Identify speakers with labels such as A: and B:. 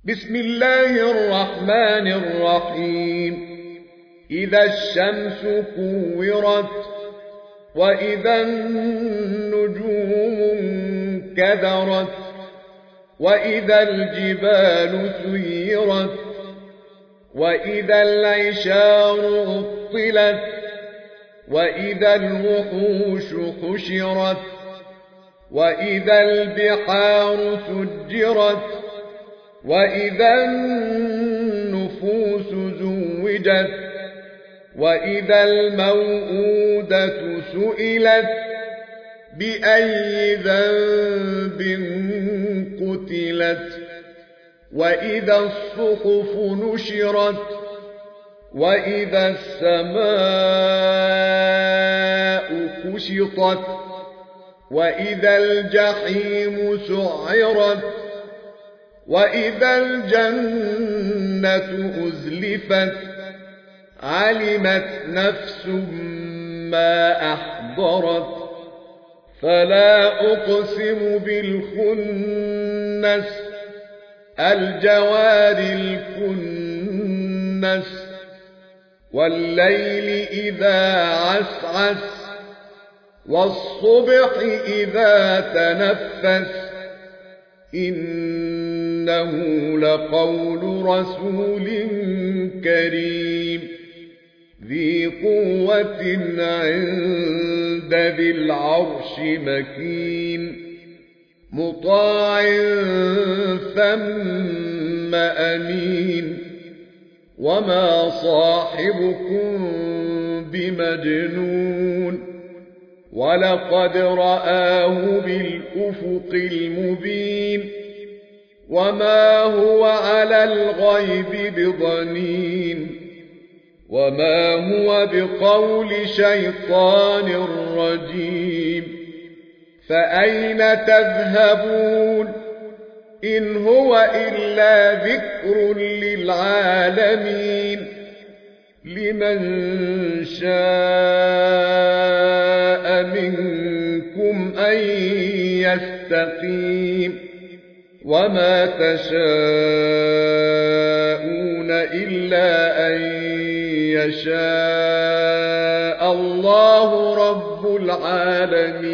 A: بسم الله الرحمن الرحيم. إذا الشمس كورت وإذا النجوم انكدرت وإذا الجبال سيرت وإذا العشار عطلت وإذا الوحوش حشرت وإذا البحار سجرت وإذا النفوس زوجت وإذا الموءودة سئلت بأي ذنب قتلت وإذا الصحف نشرت وإذا السماء كشطت وإذا الجحيم سعرت وإذا الجنة أزلفت علمت نفس ما أحضرت فلا أقسم بالخنس الجوار الكنس والليل إذا عسعس والصبح إذا تنفس إنه لقول رسول كريم ذي قوة عند ذي العرش مكين مطاع ثم أمين وما صاحبكم بمجنون ولقد رآه بالأفق المبين وما هو على الغيب بضنين وما هو بقول شيطان رجيم فأين تذهبون إن هو إلا ذكر للعالمين لمن شاء منكم أن يستقيم وما تشاءون إلا أن يشاء الله رب العالمين.